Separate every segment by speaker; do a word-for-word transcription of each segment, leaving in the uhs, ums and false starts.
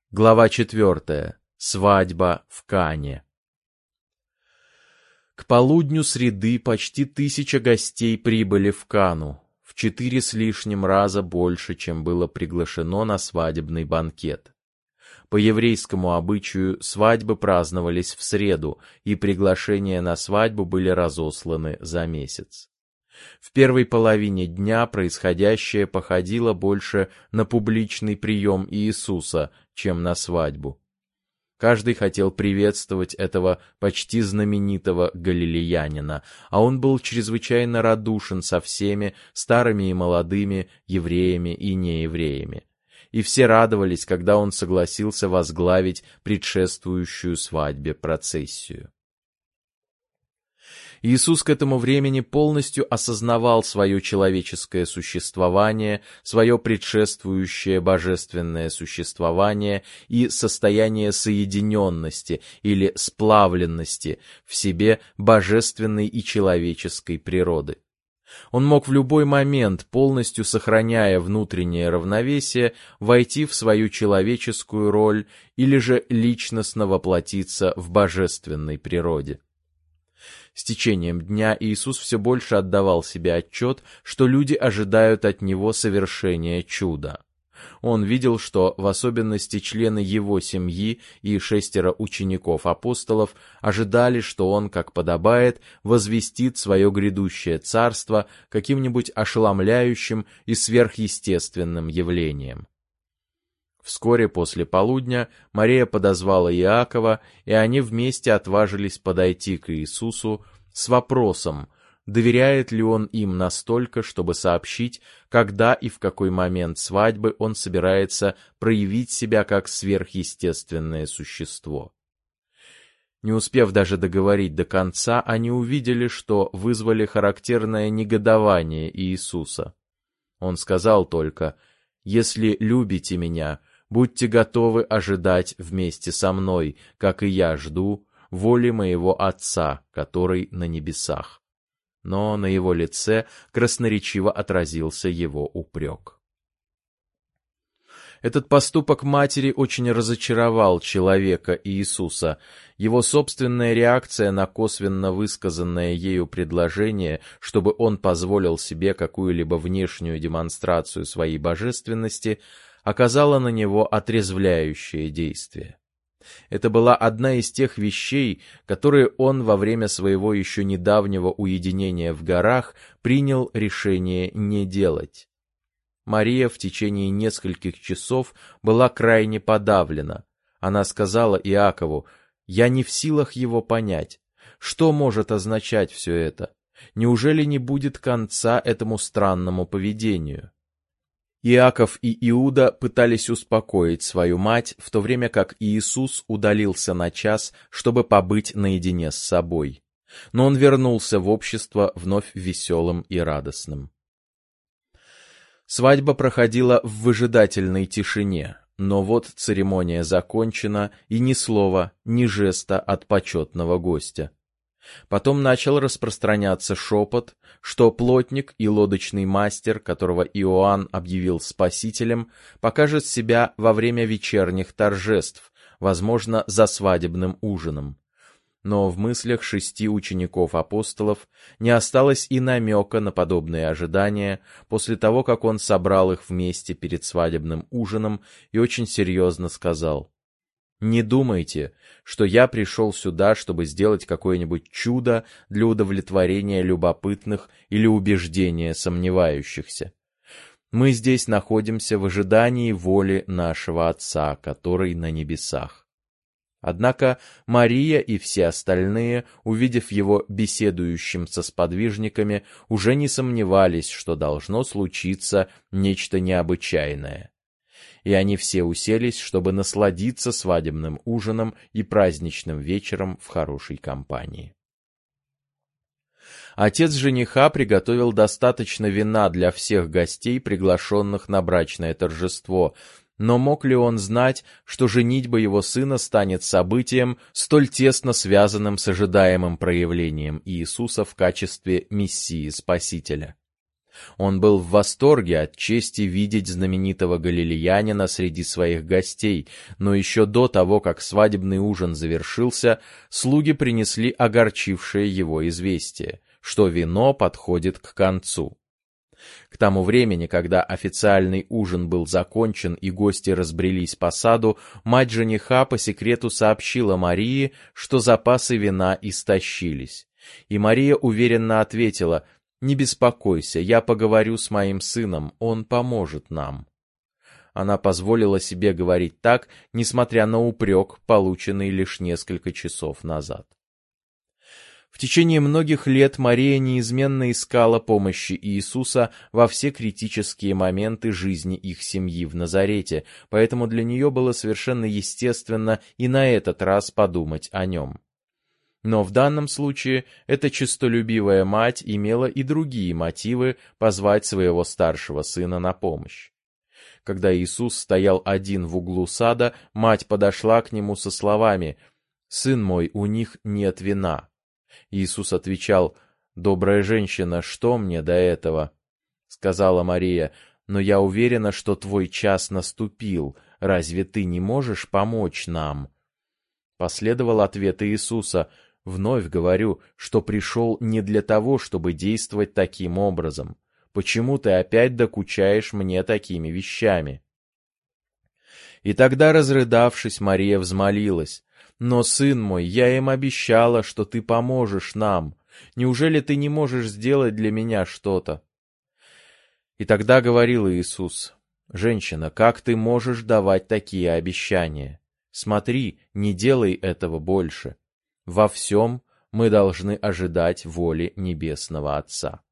Speaker 1: Глава четвертая. Свадьба в Кане. К полудню среды почти тысяча гостей прибыли в Кану, в четыре с лишним раза больше, чем было приглашено на свадебный банкет. По еврейскому обычаю свадьбы праздновались в среду, и приглашения на свадьбу были разосланы за месяц. В первой половине дня происходящее походило больше на публичный прием Иисуса, чем на свадьбу. Каждый хотел приветствовать этого почти знаменитого галилеянина, а он был чрезвычайно радушен со всеми, старыми и молодыми, евреями и неевреями. И все радовались, когда он согласился возглавить предшествующую свадьбе процессию. Иисус к этому времени полностью осознавал свое человеческое существование, свое предшествующее божественное существование и состояние соединенности или сплавленности в себе божественной и человеческой природы. Он мог в любой момент, полностью сохраняя внутреннее равновесие, войти в свою человеческую роль или же личностно воплотиться в божественной природе. С течением дня Иисус все больше отдавал себе отчет, что люди ожидают от Него совершения чуда. Он видел, что в особенности члены Его семьи и шестеро учеников-апостолов ожидали, что Он, как подобает, возвестит свое грядущее царство каким-нибудь ошеломляющим и сверхъестественным явлением. Вскоре после полудня Мария подозвала Иакова, и они вместе отважились подойти к Иисусу с вопросом, доверяет ли он им настолько, чтобы сообщить, когда и в какой момент свадьбы он собирается проявить себя как сверхъестественное существо. Не успев даже договорить до конца, они увидели, что вызвали характерное негодование Иисуса. Он сказал только: «Если любите меня, будьте готовы ожидать вместе со мной, как и я жду, воли моего Отца, который на небесах». Но на его лице красноречиво отразился его упрек. Этот поступок матери очень разочаровал человека Иисуса. Его собственная реакция на косвенно высказанное ею предложение, чтобы он позволил себе какую-либо внешнюю демонстрацию своей божественности, оказала на него отрезвляющее действие. Это была одна из тех вещей, которые он во время своего еще недавнего уединения в горах принял решение не делать. Мария в течение нескольких часов была крайне подавлена. Она сказала Иакову: «Я не в силах его понять. Что может означать все это? Неужели не будет конца этому странному поведению?» Иаков и Иуда пытались успокоить свою мать, в то время как Иисус удалился на час, чтобы побыть наедине с собой. Но он вернулся в общество вновь веселым и радостным. Свадьба проходила в выжидательной тишине, но вот церемония закончена, и ни слова, ни жеста от почетного гостя. Потом начал распространяться шепот, что плотник и лодочный мастер, которого Иоанн объявил спасителем, покажет себя во время вечерних торжеств, возможно, за свадебным ужином. Но в мыслях шести учеников-апостолов не осталось и намека на подобные ожидания после того, как он собрал их вместе перед свадебным ужином и очень серьезно сказал: «Не думайте, что я пришел сюда, чтобы сделать какое-нибудь чудо для удовлетворения любопытных или убеждения сомневающихся. Мы здесь находимся в ожидании воли нашего Отца, который на небесах». Однако Мария и все остальные, увидев его беседующим со сподвижниками, уже не сомневались, что должно случиться нечто необычайное. И они все уселись, чтобы насладиться свадебным ужином и праздничным вечером в хорошей компании. Отец жениха приготовил достаточно вина для всех гостей, приглашенных на брачное торжество, но мог ли он знать, что женитьба его сына станет событием, столь тесно связанным с ожидаемым проявлением Иисуса в качестве Мессии Спасителя? Он был в восторге от чести видеть знаменитого галилеянина среди своих гостей, но еще до того, как свадебный ужин завершился, слуги принесли огорчившее его известие, что вино подходит к концу. К тому времени, когда официальный ужин был закончен и гости разбрелись по саду, мать жениха по секрету сообщила Марии, что запасы вина истощились. И Мария уверенно ответила: «Не беспокойся, я поговорю с моим сыном, он поможет нам». Она позволила себе говорить так, несмотря на упрек, полученный лишь несколько часов назад. В течение многих лет Мария неизменно искала помощи Иисуса во все критические моменты жизни их семьи в Назарете, поэтому для нее было совершенно естественно и на этот раз подумать о нем. Но в данном случае эта честолюбивая мать имела и другие мотивы позвать своего старшего сына на помощь. Когда Иисус стоял один в углу сада, мать подошла к нему со словами: «Сын мой, у них нет вина». Иисус отвечал: «Добрая женщина, что мне до этого?» Сказала Мария: «Но я уверена, что твой час наступил. Разве ты не можешь помочь нам?» Последовал ответ Иисуса: «Вновь говорю, что пришел не для того, чтобы действовать таким образом. Почему ты опять докучаешь мне такими вещами?» И тогда, разрыдавшись, Мария взмолилась: «Но, сын мой, я им обещала, что ты поможешь нам. Неужели ты не можешь сделать для меня что-то?» И тогда говорил Иисус: «Женщина, как ты можешь давать такие обещания? Смотри, не делай этого больше. Во всем мы должны ожидать воли Небесного Отца».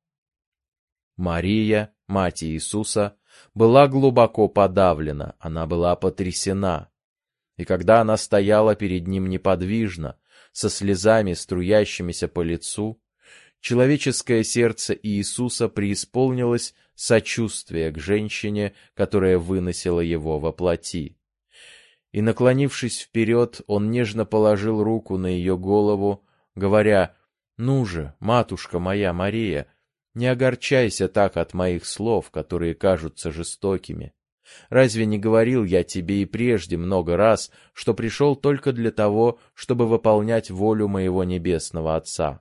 Speaker 1: Мария, мать Иисуса, была глубоко подавлена, она была потрясена. И когда она стояла перед ним неподвижно, со слезами, струящимися по лицу, человеческое сердце Иисуса преисполнилось сочувствия к женщине, которая выносила его во плоти. И, наклонившись вперед, он нежно положил руку на ее голову, говоря: «Ну же, матушка моя Мария, не огорчайся так от моих слов, которые кажутся жестокими. Разве не говорил я тебе и прежде много раз, что пришел только для того, чтобы выполнять волю моего Небесного Отца?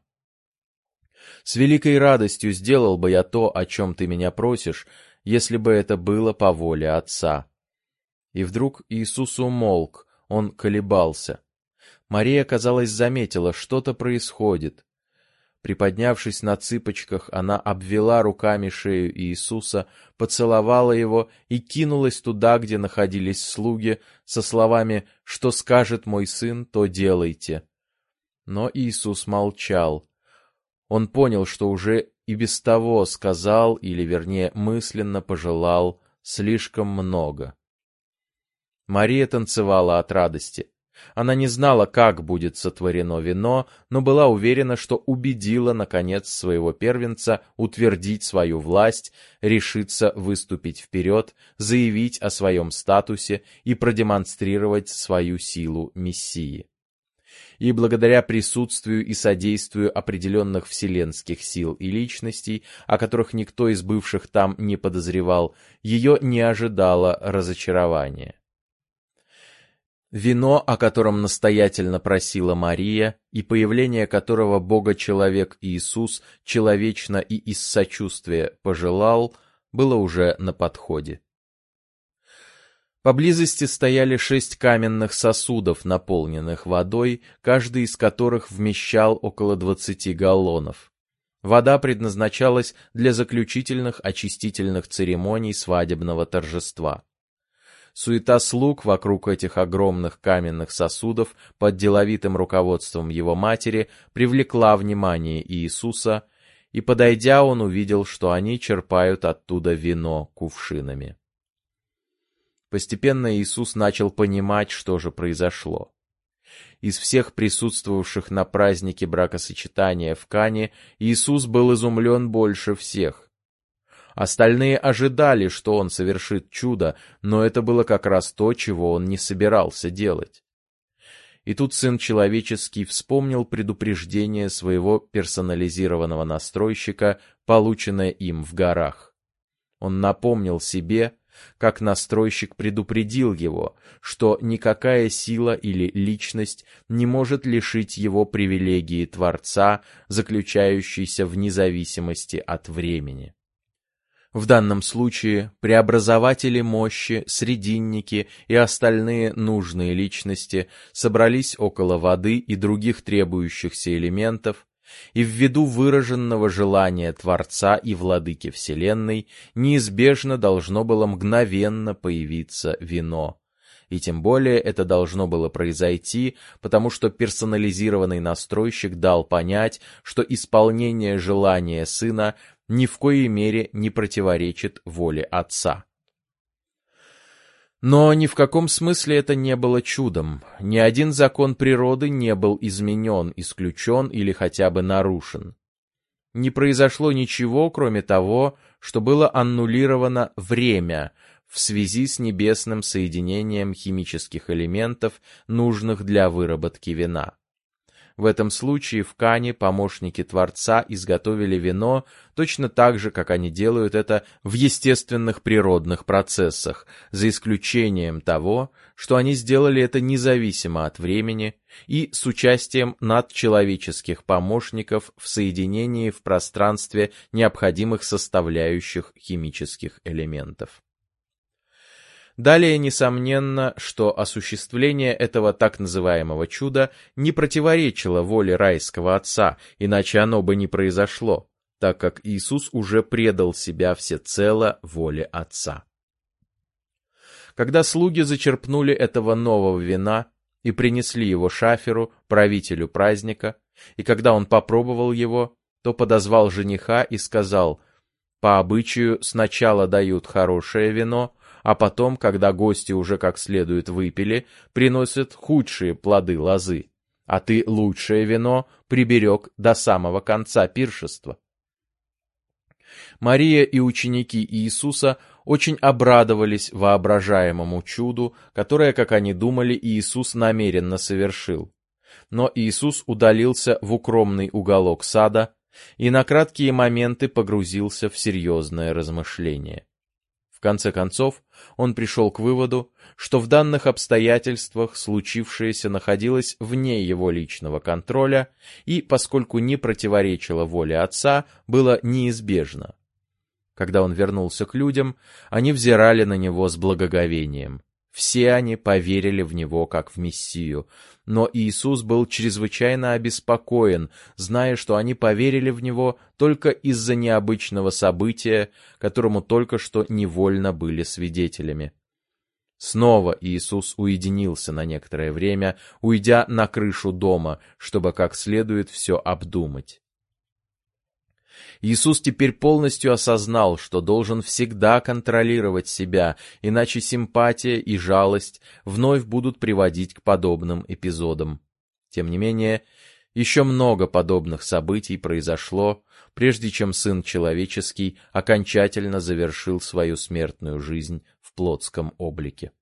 Speaker 1: С великой радостью сделал бы я то, о чем ты меня просишь, если бы это было по воле Отца». И вдруг Иисус умолк, он колебался. Мария, казалось, заметила, что-то происходит. Приподнявшись на цыпочках, она обвела руками шею Иисуса, поцеловала его и кинулась туда, где находились слуги, со словами: «Что скажет мой сын, то делайте». Но Иисус молчал. Он понял, что уже и без того сказал, или, вернее, мысленно пожелал слишком много. Мария танцевала от радости. Она не знала, как будет сотворено вино, но была уверена, что убедила, наконец, своего первенца утвердить свою власть, решиться выступить вперед, заявить о своем статусе и продемонстрировать свою силу Мессии. И благодаря присутствию и содействию определенных вселенских сил и личностей, о которых никто из бывших там не подозревал, ее не ожидало разочарования. Вино, о котором настоятельно просила Мария, и появление которого Бога-человек Иисус человечно и из сочувствия пожелал, было уже на подходе. Поблизости стояли шесть каменных сосудов, наполненных водой, каждый из которых вмещал около двадцати галлонов. Вода предназначалась для заключительных очистительных церемоний свадебного торжества. Суета слуг вокруг этих огромных каменных сосудов под деловитым руководством его матери привлекла внимание Иисуса, и, подойдя, он увидел, что они черпают оттуда вино кувшинами. Постепенно Иисус начал понимать, что же произошло. Из всех присутствовавших на празднике бракосочетания в Кане Иисус был изумлен больше всех. Остальные ожидали, что он совершит чудо, но это было как раз то, чего он не собирался делать. И тут Сын Человеческий вспомнил предупреждение своего персонализированного настройщика, полученное им в горах. Он напомнил себе, как настройщик предупредил его, что никакая сила или личность не может лишить его привилегии Творца, заключающейся в независимости от времени. В данном случае преобразователи мощи, срединники и остальные нужные личности собрались около воды и других требующихся элементов, и ввиду выраженного желания Творца и Владыки Вселенной неизбежно должно было мгновенно появиться вино. И тем более это должно было произойти, потому что персонализированный настройщик дал понять, что исполнение желания Сына ни в коей мере не противоречит воле Отца. Но ни в каком смысле это не было чудом. Ни один закон природы не был изменен, исключен или хотя бы нарушен. Не произошло ничего, кроме того, что было аннулировано время в связи с небесным соединением химических элементов, нужных для выработки вина. В этом случае в Кане помощники Творца изготовили вино точно так же, как они делают это в естественных природных процессах, за исключением того, что они сделали это независимо от времени и с участием надчеловеческих помощников в соединении в пространстве необходимых составляющих химических элементов. Далее, несомненно, что осуществление этого так называемого чуда не противоречило воле райского Отца, иначе оно бы не произошло, так как Иисус уже предал себя всецело воле Отца. Когда слуги зачерпнули этого нового вина и принесли его Шаферу, правителю праздника, и когда он попробовал его, то подозвал жениха и сказал: «По обычаю сначала дают хорошее вино, а потом, когда гости уже как следует выпили, приносят худшие плоды лозы, а ты лучшее вино приберег до самого конца пиршества». Мария и ученики Иисуса очень обрадовались воображаемому чуду, которое, как они думали, Иисус намеренно совершил. Но Иисус удалился в укромный уголок сада и на краткие моменты погрузился в серьезное размышление. В конце концов, он пришел к выводу, что в данных обстоятельствах случившееся находилось вне его личного контроля и, поскольку не противоречило воле Отца, было неизбежно. Когда он вернулся к людям, они взирали на него с благоговением. Все они поверили в него как в Мессию, но Иисус был чрезвычайно обеспокоен, зная, что они поверили в него только из-за необычного события, которому только что невольно были свидетелями. Снова Иисус уединился на некоторое время, уйдя на крышу дома, чтобы как следует все обдумать. Иисус теперь полностью осознал, что должен всегда контролировать себя, иначе симпатия и жалость вновь будут приводить к подобным эпизодам. Тем не менее, еще много подобных событий произошло, прежде чем Сын Человеческий окончательно завершил свою смертную жизнь в плотском облике.